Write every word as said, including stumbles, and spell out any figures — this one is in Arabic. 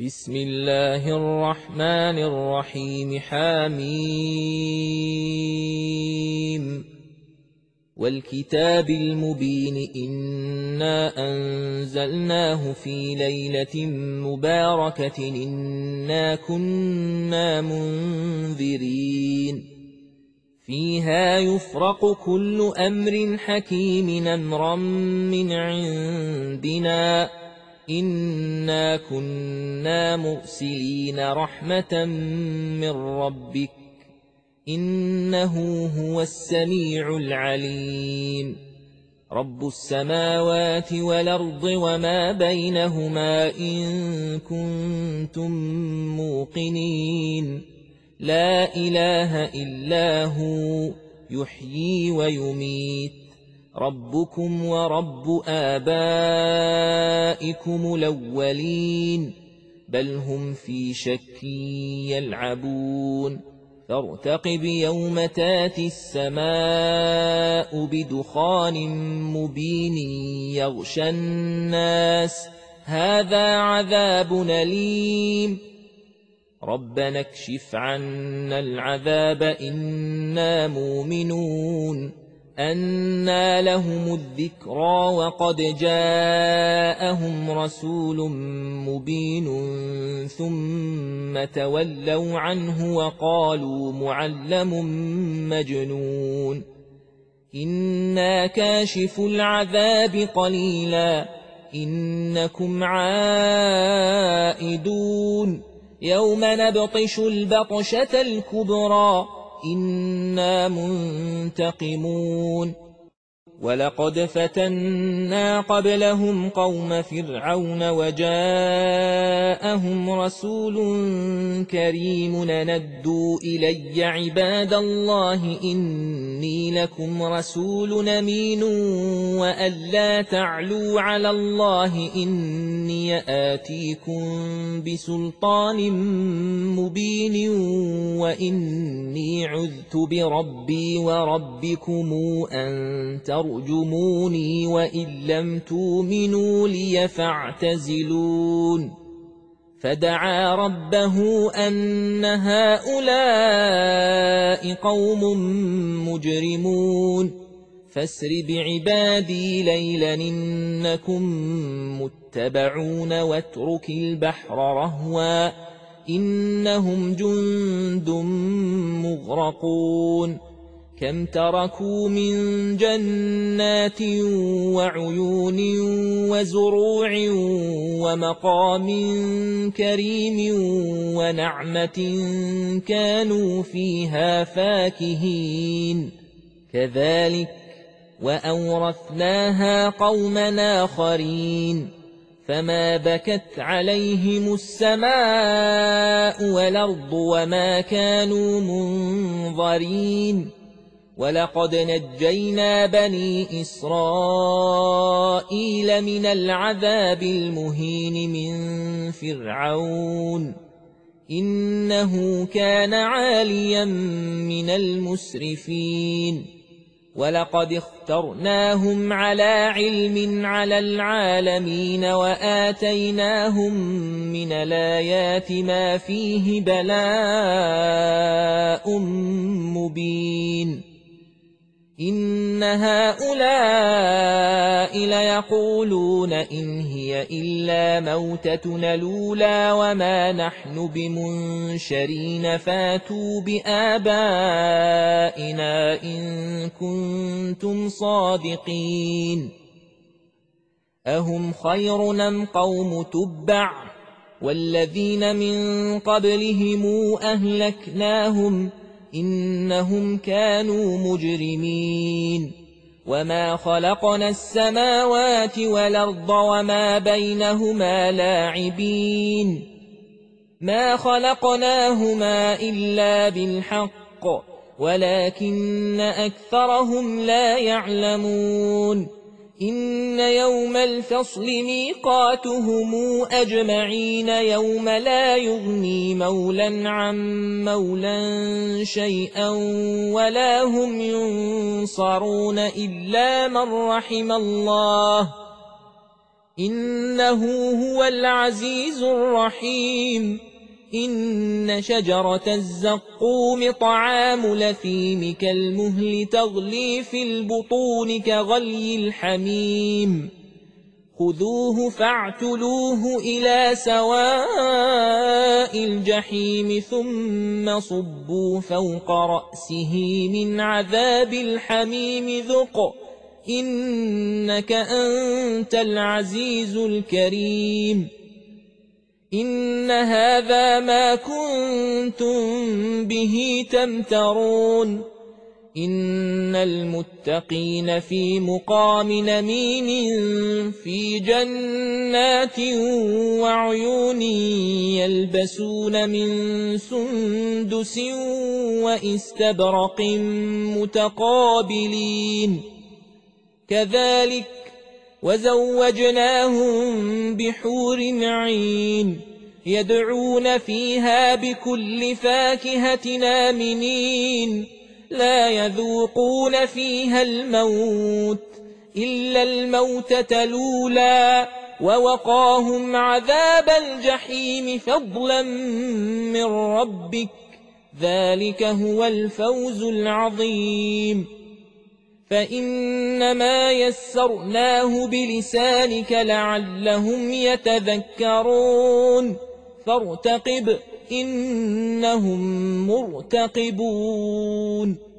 بسم الله الرحمن الرحيم حميم والكتاب المبين إنا أنزلناه في ليلة مباركة إنا كنا منذرين فيها يفرق كل أمر حكيم أمرا من عندنا إنا كنا مرسلين رحمة من ربك إنه هو السميع العليم رب السماوات والأرض وما بينهما إن كنتم موقنين لا إله إلا هو يحيي ويميت ربكم ورب آبائكم الأولين بل هم في شك يلعبون فارتقب يوم تاتي السماء بدخان مبين يغشى الناس هذا عذاب أليم ربنا اكشف عنا العذاب إنا مؤمنون أنى لهم الذكرى وقد جاءهم رسول مبين ثم تولوا عنه وقالوا معلم مجنون إنا كاشف العذاب قليلا إنكم عائدون يوم نبطش البطشة الكبرى إنا منتقمون ولقد فتنا قبلهم قوم فرعون وجاءهم رسول كريم ندوا إلي عباد الله إني لكم رسول أمين وأن لا تعلوا على الله إني آتيكم بسلطان مبين وإني عذت بربي وربكم أن ترجموني وإن لم تؤمنوا لي فاعتزلون فدعا ربه أن هؤلاء قوم مجرمون فاسر بعبادي ليلا إنكم متبعون واترك البحر رهوا إنهم جند مغرقون كم تركوا من جنات وعيون وزروع ومقام كريم ونعمة كانوا فيها فاكهين كذلك وأورثناها قوما آخرين فما بكت عليهم السماء والأرض وما كانوا منظرين ولقد نجينا بني إسرائيل من العذاب المهين من فرعون إنه كان عاليا من المسرفين ولقد اخترناهم على علم على العالمين وآتيناهم من الآيات ما فيه بلاء مبين إن هؤلاء ليقولون إن هي إلا موتتنا الأولى وما نحن بمنشرين فاتوا بآبائنا إن كنتم صادقين أهم خير أم قوم تبع والذين من قبلهم أهلكناهم إنهم كانوا مجرمين وما خلقنا السماوات والأرض وما بينهما لاعبين ما خلقناهما إلا بالحق ولكن أكثرهم لا يعلمون إن يوم الفصل ميقاتهم أجمعين يوم لا يغني مولا عن مولا شيئا ولا هم ينصرون إلا من رحم الله إنه هو العزيز الرحيم. إن شجرة الزقوم طعام لثيم كالمهل تغلي في البطون كغلي الحميم. خذوه فاعتلوه إلى سواء الجحيم ثم صبوا فوق رأسه من عذاب الحميم ذق إنك أنت العزيز الكريم. إن هذا ما كنتم به تمترون. إن المتقين في مقام نميم في جنات وعيون يلبسون من سندس وإستبرق متقابلين كذلك وزوجناهم بحور عين يدعون فيها بكل فاكهة آمنين لا يذوقون فيها الموت إلا الموتة الأولى ووقاهم عذاب الجحيم فضلا من ربك ذلك هو الفوز العظيم. فإنما يسرناه بلسانك لعلهم يتذكرون فارتقب إنهم مرتقبون.